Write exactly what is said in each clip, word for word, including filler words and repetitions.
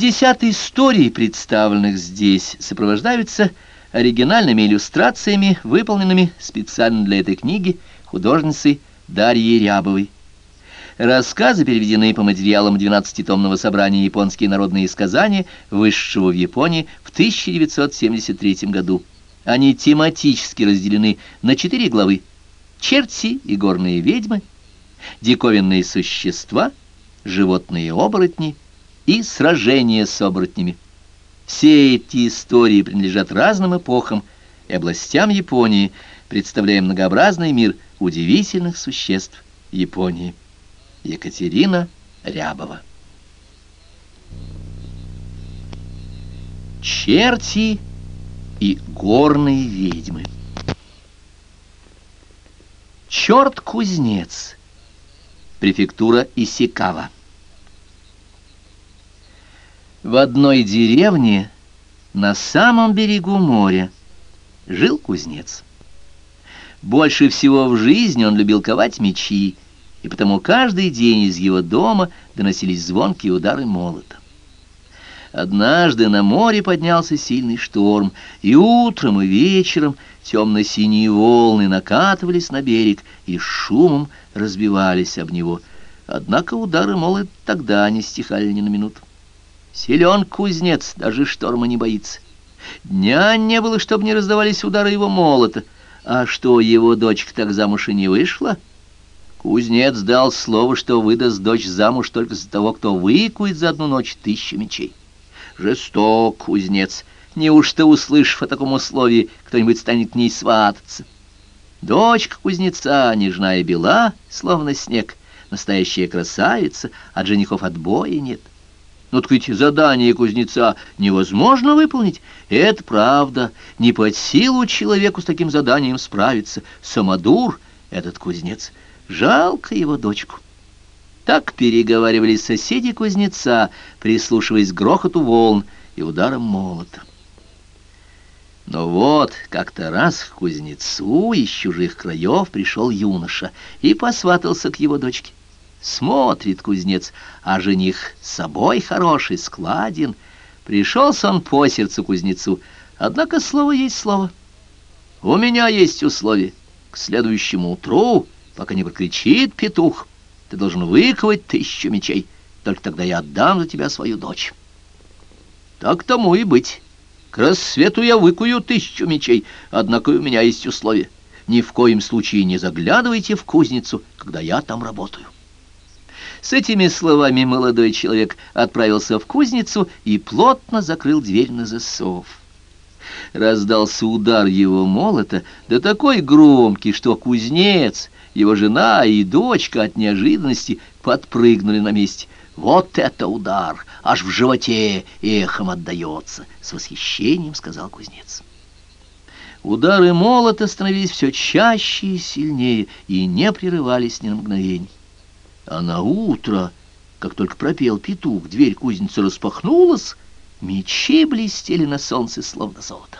Пятьдесят историй, представленных здесь, сопровождаются оригинальными иллюстрациями, выполненными специально для этой книги художницей Дарьей Рябовой. Рассказы переведены по материалам двенадцатитомного собрания «Японские народные сказания», вышедшего в Японии в тысяча девятьсот семьдесят третьем году. Они тематически разделены на четыре главы: «Черти и горные ведьмы», «Диковинные существа», «Животные-оборотни» и «Сражения с оборотнями». Все эти истории принадлежат разным эпохам и областям Японии, представляя многообразный мир удивительных существ Японии. Екатерина Рябова. Черти и горные ведьмы. Черт-кузнец. Префектура Исикава. В одной деревне на самом берегу моря жил кузнец. Больше всего в жизни он любил ковать мечи, и потому каждый день из его дома доносились звонкие удары молота. Однажды на море поднялся сильный шторм, и утром и вечером темно-синие волны накатывались на берег и шумом разбивались об него. Однако удары молота тогда не стихали ни на минуту. Силен кузнец, даже шторма не боится. Дня не было, чтобы не раздавались удары его молота. А что, его дочка так замуж и не вышла? Кузнец дал слово, что выдаст дочь замуж только за того, кто выкует за одну ночь тысячу мечей. Жесток кузнец. Неужто, услышав о таком условии, кто-нибудь станет к ней свататься? Дочка кузнеца, нежная и бела, словно снег, настоящая красавица, от женихов отбоя нет. Но так ведь задание кузнеца невозможно выполнить. Это правда, не под силу человеку с таким заданием справиться. Самодур этот кузнец. Жалко его дочку. Так переговаривались соседи кузнеца, прислушиваясь к грохоту волн и ударам молота. Но вот как-то раз к кузнецу из чужих краев пришел юноша и посватался к его дочке. Смотрит кузнец, а жених с собой хороший, складен. Пришелся он по сердцу кузнецу, однако слово есть слово. У меня есть условие. К следующему утру, пока не прокричит петух, ты должен выковать тысячу мечей. Только тогда я отдам за тебя свою дочь. Так тому и быть. К рассвету я выкую тысячу мечей, однако у меня есть условие. Ни в коем случае не заглядывайте в кузницу, когда я там работаю. С этими словами молодой человек отправился в кузницу и плотно закрыл дверь на засов. Раздался удар его молота, да такой громкий, что кузнец, его жена и дочка от неожиданности подпрыгнули на месте. «Вот это удар! Аж в животе эхом отдается!» — с восхищением сказал кузнец. Удары молота становились все чаще и сильнее и не прерывались ни на мгновение. А на утро, как только пропел петух, дверь кузницы распахнулась, мечи блестели на солнце, словно золото.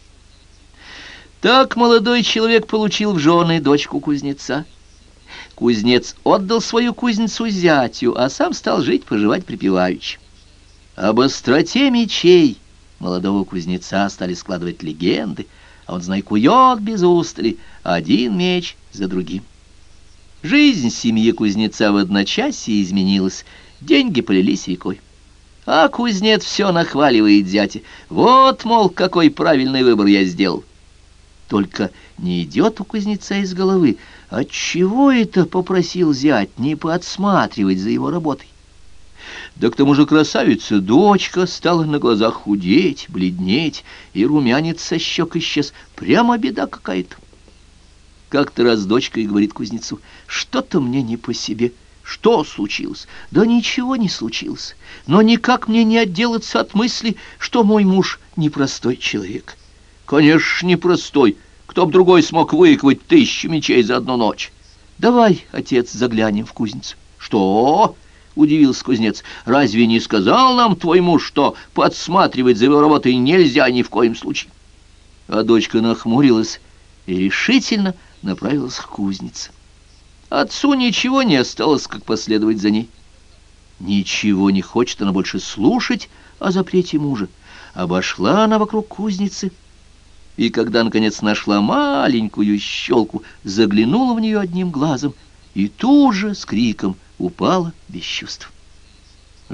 Так молодой человек получил в жены дочку кузнеца. Кузнец отдал свою кузницу зятю, а сам стал жить-поживать припеваючи. Об остроте мечей молодого кузнеца стали складывать легенды, а он, знай, кует без устали, один меч за другим. Жизнь семьи кузнеца в одночасье изменилась, деньги полились рекой. А кузнец все нахваливает зятя. Вот, мол, какой правильный выбор я сделал. Только не идет у кузнеца из головы, отчего это попросил зять не подсматривать за его работой. Да к тому же красавица дочка стала на глазах худеть, бледнеть, и румянец со щек исчез. Прямо беда какая-то. Как-то раз дочка и говорит кузнецу: «Что-то мне не по себе». «Что случилось?» «Да ничего не случилось. Но никак мне не отделаться от мысли, что мой муж непростой человек». «Конечно, непростой. Кто б другой смог выковать тысячу мечей за одну ночь?» «Давай, отец, заглянем в кузницу». «Что?» — удивился кузнец. «Разве не сказал нам твой муж, что подсматривать за его работой нельзя ни в коем случае?» А дочка нахмурилась и решительно направилась к кузнице. Отцу ничего не осталось, как последовать за ней. Ничего не хочет она больше слушать о запрете мужа. Обошла она вокруг кузницы, и когда, наконец, нашла маленькую щелку, заглянула в нее одним глазом и тут же с криком упала без чувств.